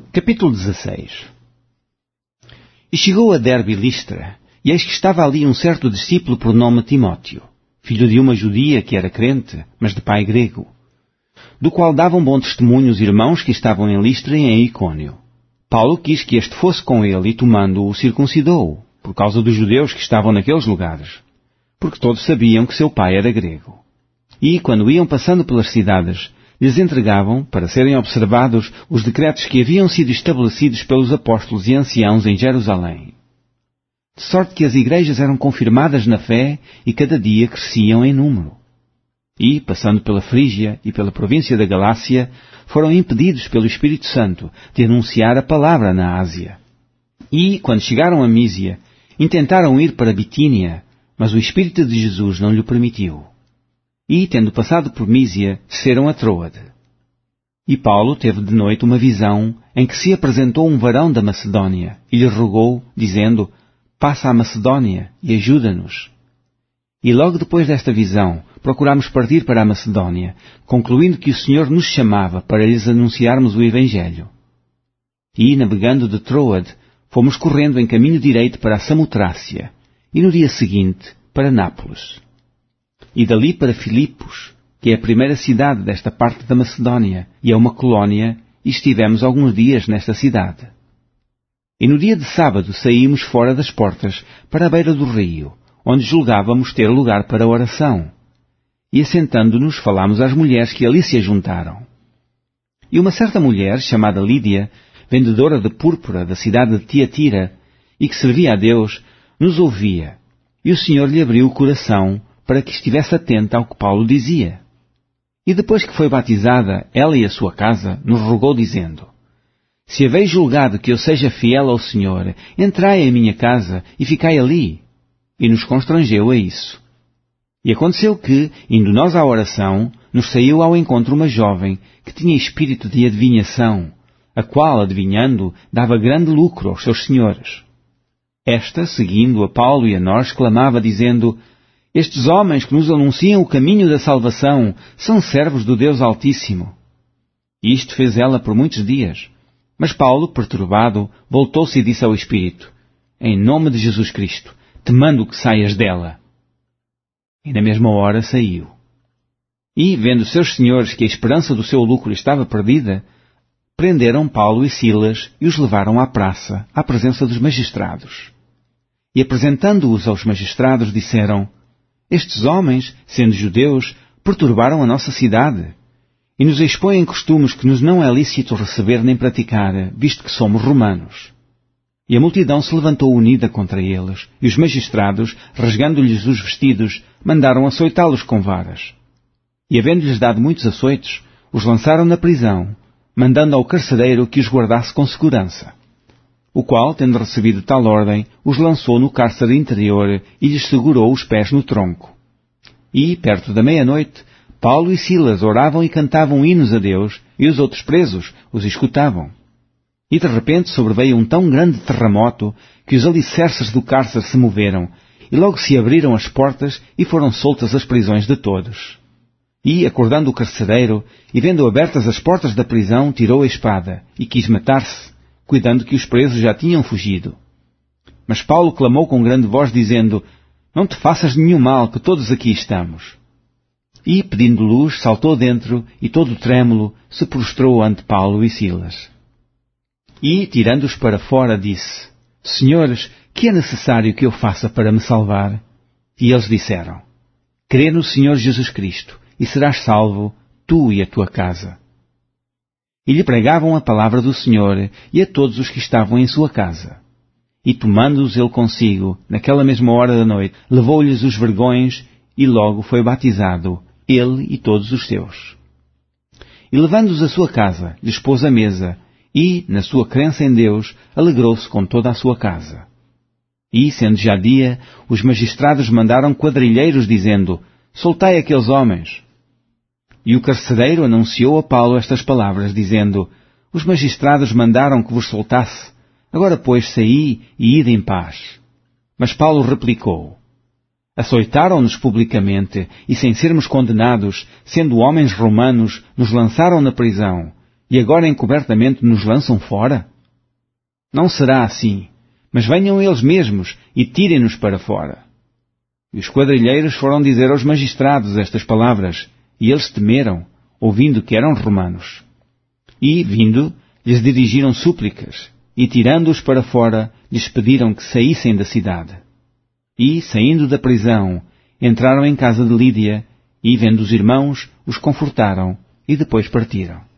Capítulo 16. E chegou a Derbe e Listra, e eis que estava ali um certo discípulo por nome Timóteo, filho de uma judia que era crente, mas de pai grego, do qual davam bom testemunho os irmãos que estavam em Listra e em Icônio. Paulo quis que este fosse com ele e, tomando-o, circuncidou-o, por causa dos judeus que estavam naqueles lugares, porque todos sabiam que seu pai era grego. E, quando iam passando pelas cidades, lhes entregavam, para serem observados, os decretos que haviam sido estabelecidos pelos apóstolos e anciãos em Jerusalém. De sorte que as igrejas eram confirmadas na fé e cada dia cresciam em número. E, passando pela Frígia e pela província da Galácia, foram impedidos pelo Espírito Santo de anunciar a palavra na Ásia. E, quando chegaram a Mísia, intentaram ir para Bitínia, mas o Espírito de Jesus não lhe permitiu. E, tendo passado por Mísia, desceram a Troade. E Paulo teve de noite uma visão em que se apresentou um varão da Macedónia e lhe rogou, dizendo: passa à Macedónia e ajuda-nos. E logo depois desta visão, procurámos partir para a Macedónia, concluindo que o Senhor nos chamava para lhes anunciarmos o Evangelho. E, navegando de Troade, fomos correndo em caminho direito para a Samotrácia, e no dia seguinte para Nápoles. E dali para Filipos, que é a primeira cidade desta parte da Macedónia, e é uma colónia, e estivemos alguns dias nesta cidade. E no dia de sábado saímos fora das portas, para a beira do rio, onde julgávamos ter lugar para a oração. E assentando-nos, falámos às mulheres que ali se ajuntaram. E uma certa mulher, chamada Lídia, vendedora de púrpura da cidade de Tiatira, e que servia a Deus, nos ouvia, e o Senhor lhe abriu o coração, para que estivesse atenta ao que Paulo dizia. E depois que foi batizada, ela e a sua casa, nos rogou dizendo: se haveis julgado que eu seja fiel ao Senhor, entrai em minha casa e ficai ali. E nos constrangeu a isso. E aconteceu que, indo nós à oração, nos saiu ao encontro uma jovem que tinha espírito de adivinhação, a qual, adivinhando, dava grande lucro aos seus senhores. Esta, seguindo a Paulo e a nós, clamava, dizendo: estes homens que nos anunciam o caminho da salvação são servos do Deus Altíssimo. E isto fez ela por muitos dias. Mas Paulo, perturbado, voltou-se e disse ao Espírito: em nome de Jesus Cristo, te mando que saias dela. E na mesma hora saiu. E, vendo seus senhores que a esperança do seu lucro estava perdida, prenderam Paulo e Silas e os levaram à praça, à presença dos magistrados. E apresentando-os aos magistrados, disseram: estes homens, sendo judeus, perturbaram a nossa cidade e nos expõem costumes que nos não é lícito receber nem praticar, visto que somos romanos. E a multidão se levantou unida contra eles, e os magistrados, rasgando-lhes os vestidos, mandaram açoitá-los com varas. E, havendo-lhes dado muitos açoites, os lançaram na prisão, mandando ao carcereiro que os guardasse com segurança. O qual, tendo recebido tal ordem, os lançou no cárcere interior e lhes segurou os pés no tronco. E, perto da meia-noite, Paulo e Silas oravam e cantavam hinos a Deus, e os outros presos os escutavam. E de repente sobreveio um tão grande terremoto que os alicerces do cárcere se moveram, e logo se abriram as portas e foram soltas as prisões de todos. E, acordando o carcereiro, e vendo abertas as portas da prisão, tirou a espada, e quis matar-se, cuidando que os presos já tinham fugido. Mas Paulo clamou com grande voz, dizendo: não te faças nenhum mal, que todos aqui estamos. E, pedindo luz, saltou dentro, e todo trêmulo, se prostrou ante Paulo e Silas. E, tirando-os para fora, disse: senhores, que é necessário que eu faça para me salvar? E eles disseram: crê no Senhor Jesus Cristo, e serás salvo, tu e a tua casa. E lhe pregavam a palavra do Senhor e a todos os que estavam em sua casa. E tomando-os ele consigo, naquela mesma hora da noite, levou-lhes os vergões e logo foi batizado, ele e todos os seus. E levando-os à sua casa, lhes pôs a mesa e, na sua crença em Deus, alegrou-se com toda a sua casa. E, sendo já dia, os magistrados mandaram quadrilheiros, dizendo: soltai aqueles homens. E o carcereiro anunciou a Paulo estas palavras, dizendo: os magistrados mandaram que vos soltasse. Agora, pois, saí e ide em paz. Mas Paulo replicou: açoitaram-nos publicamente, e sem sermos condenados, sendo homens romanos, nos lançaram na prisão, e agora encobertamente nos lançam fora? Não será assim, mas venham eles mesmos e tirem-nos para fora. E os quadrilheiros foram dizer aos magistrados estas palavras, e eles temeram, ouvindo que eram romanos. E, vindo, lhes dirigiram súplicas, e tirando-os para fora, lhes pediram que saíssem da cidade. E, saindo da prisão, entraram em casa de Lídia, e, vendo os irmãos, os confortaram, e depois partiram.